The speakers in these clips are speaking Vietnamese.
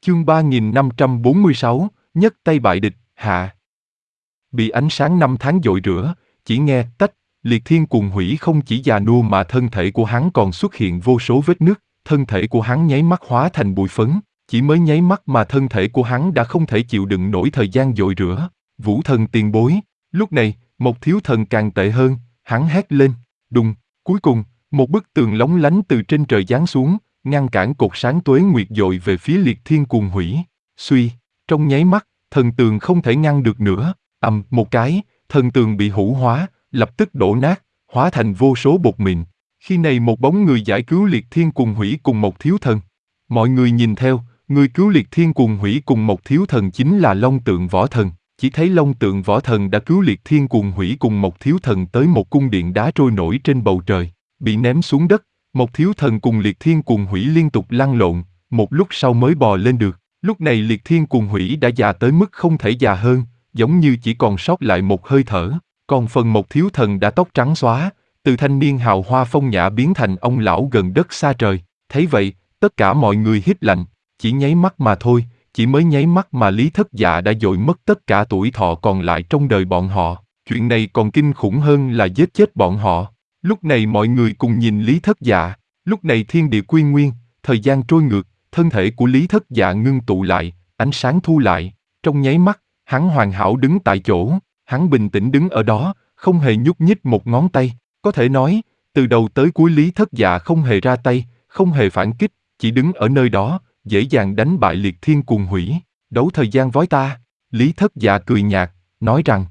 Chương 3546, nhất tay bại địch, hạ. Bị ánh sáng năm tháng dội rửa, chỉ nghe tách, Liệt Thiên cuồng hủy không chỉ già nua mà thân thể của hắn còn xuất hiện vô số vết nứt, thân thể của hắn nháy mắt hóa thành bụi phấn, chỉ mới nháy mắt mà thân thể của hắn đã không thể chịu đựng nổi thời gian dội rửa. Vũ thần tiền bối, lúc này, một thiếu thần càng tệ hơn, hắn hét lên, đùng, cuối cùng, một bức tường lóng lánh từ trên trời giáng xuống, ngăn cản cột sáng tuế nguyệt dội về phía Liệt Thiên cuồng hủy. Suy, trong nháy mắt, thần tường không thể ngăn được nữa, một cái, thần tường bị hủ hóa, lập tức đổ nát, hóa thành vô số bột mịn. Khi này một bóng người giải cứu Liệt Thiên cuồng hủy cùng một thiếu thần. Mọi người nhìn theo, người cứu Liệt Thiên cuồng hủy cùng một thiếu thần chính là Long Tượng Võ Thần. Chỉ thấy Long Tượng Võ Thần đã cứu Liệt Thiên cuồng hủy cùng một thiếu thần tới một cung điện đá trôi nổi trên bầu trời, bị ném xuống đất. Một thiếu thần cùng Liệt Thiên cuồng hủy liên tục lăn lộn, một lúc sau mới bò lên được. Lúc này Liệt Thiên cuồng hủy đã già tới mức không thể già hơn, giống như chỉ còn sót lại một hơi thở. Còn phần một thiếu thần đã tóc trắng xóa, từ thanh niên hào hoa phong nhã biến thành ông lão gần đất xa trời. Thấy vậy, tất cả mọi người hít lạnh, chỉ nháy mắt mà thôi, chỉ mới nháy mắt mà Lý Thất Dạ đã dội mất tất cả tuổi thọ còn lại trong đời bọn họ. Chuyện này còn kinh khủng hơn là giết chết bọn họ. Lúc này mọi người cùng nhìn Lý Thất Dạ, lúc này thiên địa quy nguyên, thời gian trôi ngược, thân thể của Lý Thất Dạ ngưng tụ lại, ánh sáng thu lại, trong nháy mắt, hắn hoàn hảo đứng tại chỗ, hắn bình tĩnh đứng ở đó, không hề nhúc nhích một ngón tay, có thể nói, từ đầu tới cuối Lý Thất Dạ không hề ra tay, không hề phản kích, chỉ đứng ở nơi đó, dễ dàng đánh bại Liệt Thiên cuồng hủy. Đấu thời gian với ta, Lý Thất Dạ cười nhạt, nói rằng,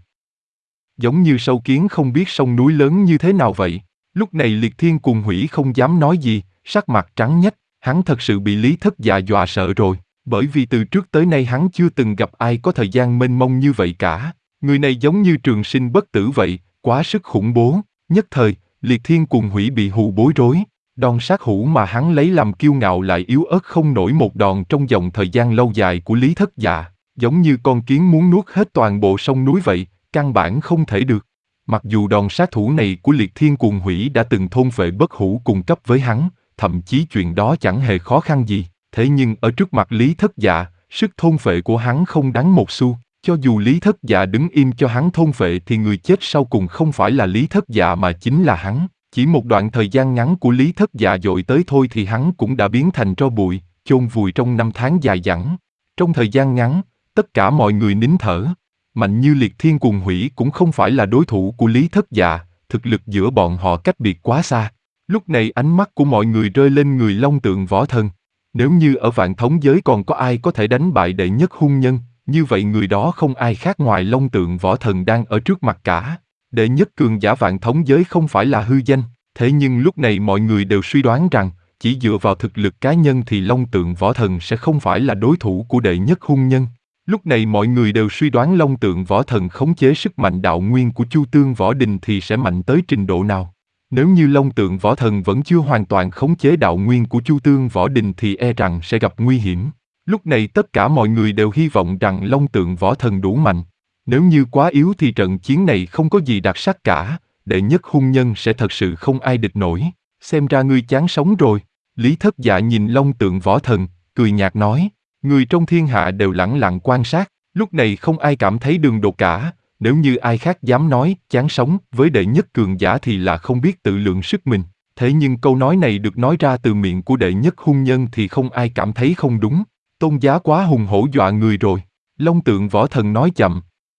giống như sâu kiến không biết sông núi lớn như thế nào vậy. Lúc này Liệt Thiên cuồng hủy không dám nói gì, sắc mặt trắng nhách, hắn thật sự bị Lý Thất Dạ dọa sợ rồi, bởi vì từ trước tới nay hắn chưa từng gặp ai có thời gian mênh mông như vậy cả. Người này giống như trường sinh bất tử vậy, quá sức khủng bố. Nhất thời, Liệt Thiên cuồng hủy bị hù bối rối, đòn sát hữu mà hắn lấy làm kiêu ngạo lại yếu ớt không nổi một đòn trong vòng thời gian lâu dài của Lý Thất Dạ, giống như con kiến muốn nuốt hết toàn bộ sông núi vậy, căn bản không thể được. Mặc dù đòn sát thủ này của Liệt Thiên cuồng hủy đã từng thôn phệ bất hủ cùng cấp với hắn, thậm chí chuyện đó chẳng hề khó khăn gì, thế nhưng ở trước mặt Lý Thất Dạ, sức thôn phệ của hắn không đáng một xu. Cho dù Lý Thất Dạ đứng im cho hắn thôn phệ thì người chết sau cùng không phải là Lý Thất Dạ mà chính là hắn. Chỉ một đoạn thời gian ngắn của Lý Thất Dạ dội tới thôi thì hắn cũng đã biến thành tro bụi, chôn vùi trong năm tháng dài dẳng. Trong thời gian ngắn, tất cả mọi người nín thở. Mạnh như Liệt Thiên cuồng hủy cũng không phải là đối thủ của Lý Thất Dạ, thực lực giữa bọn họ cách biệt quá xa. Lúc này ánh mắt của mọi người rơi lên người Long Tượng Võ Thần. Nếu như ở vạn thống giới còn có ai có thể đánh bại đệ nhất hung nhân, như vậy người đó không ai khác ngoài Long Tượng Võ Thần đang ở trước mặt cả. Đệ nhất cường giả vạn thống giới không phải là hư danh, thế nhưng lúc này mọi người đều suy đoán rằng, chỉ dựa vào thực lực cá nhân thì Long Tượng Võ Thần sẽ không phải là đối thủ của đệ nhất hung nhân. Lúc này mọi người đều suy đoán Long Tượng Võ Thần khống chế sức mạnh đạo nguyên của Chu Tương Võ Đình thì sẽ mạnh tới trình độ nào. Nếu như Long Tượng Võ Thần vẫn chưa hoàn toàn khống chế đạo nguyên của Chu Tương Võ Đình thì e rằng sẽ gặp nguy hiểm. Lúc này tất cả mọi người đều hy vọng rằng Long Tượng Võ Thần đủ mạnh. Nếu như quá yếu thì trận chiến này không có gì đặc sắc cả, đệ nhất hung nhân sẽ thật sự không ai địch nổi. Xem ra ngươi chán sống rồi. Lý Thất Dạ nhìn Long Tượng Võ Thần, cười nhạt nói. Người trong thiên hạ đều lẳng lặng quan sát, lúc này không ai cảm thấy đường đột cả. Nếu như ai khác dám nói chán sống với đệ nhất cường giả thì là không biết tự lượng sức mình. Thế nhưng câu nói này được nói ra từ miệng của đệ nhất hung nhân thì không ai cảm thấy không đúng. Tôn giá quá hùng hổ dọa người rồi. Long Tượng Võ Thần nói chậm.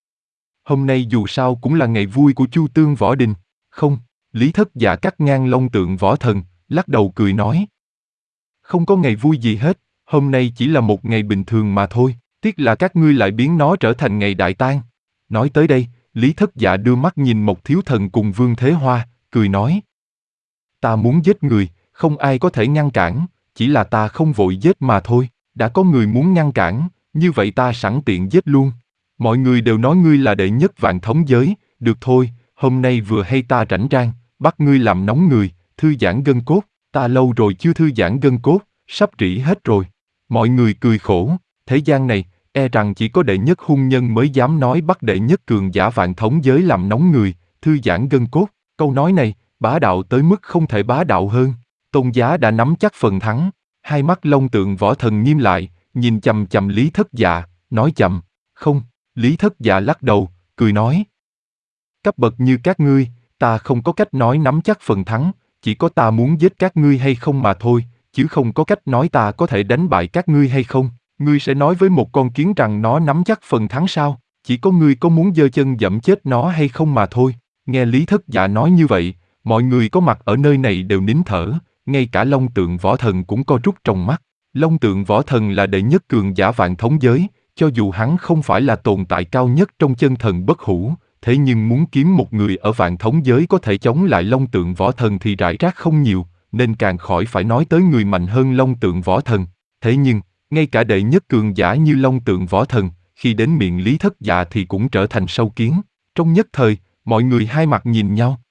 Hôm nay dù sao cũng là ngày vui của Chu Tương Võ Đình. Không, Lý Thất Dạ cắt ngang Long Tượng Võ Thần, lắc đầu cười nói. Không có ngày vui gì hết, hôm nay chỉ là một ngày bình thường mà thôi, tiếc là các ngươi lại biến nó trở thành ngày đại tang. Nói tới đây, Lý Thất Dạ đưa mắt nhìn một thiếu thần cùng Vương Thế Hoa, cười nói. Ta muốn giết người, không ai có thể ngăn cản, chỉ là ta không vội giết mà thôi, đã có người muốn ngăn cản, như vậy ta sẵn tiện giết luôn. Mọi người đều nói ngươi là đệ nhất vạn thống giới, được thôi, hôm nay vừa hay ta rảnh rang, bắt ngươi làm nóng người, thư giãn gân cốt, ta lâu rồi chưa thư giãn gân cốt, sắp rỉ hết rồi. Mọi người cười khổ, thế gian này, e rằng chỉ có đệ nhất hung nhân mới dám nói bắt đệ nhất cường giả vạn thống giới làm nóng người, thư giãn gân cốt. Câu nói này, bá đạo tới mức không thể bá đạo hơn. Tôn giá đã nắm chắc phần thắng, hai mắt Long Tượng Võ Thần nghiêm lại, nhìn chằm chằm Lý Thất Dạ, nói chậm, không, Lý Thất Dạ lắc đầu, cười nói. Cấp bậc như các ngươi, ta không có cách nói nắm chắc phần thắng, chỉ có ta muốn giết các ngươi hay không mà thôi, chứ không có cách nói ta có thể đánh bại các ngươi hay không. Ngươi sẽ nói với một con kiến rằng nó nắm chắc phần thắng sao? Chỉ có ngươi có muốn giơ chân giẫm chết nó hay không mà thôi. Nghe Lý Thất Dạ nói như vậy, mọi người có mặt ở nơi này đều nín thở, ngay cả Long Tượng Võ Thần cũng co rút trong mắt. Long Tượng Võ Thần là đệ nhất cường giả vạn thống giới, cho dù hắn không phải là tồn tại cao nhất trong chân thần bất hủ, thế nhưng muốn kiếm một người ở vạn thống giới có thể chống lại Long Tượng Võ Thần thì rải rác không nhiều, nên càng khỏi phải nói tới người mạnh hơn Long Tượng Võ Thần. Thế nhưng, ngay cả đệ nhất cường giả như Long Tượng Võ Thần, khi đến miệng Lý Thất Dạ thì cũng trở thành sâu kiến. Trong nhất thời, mọi người hai mặt nhìn nhau,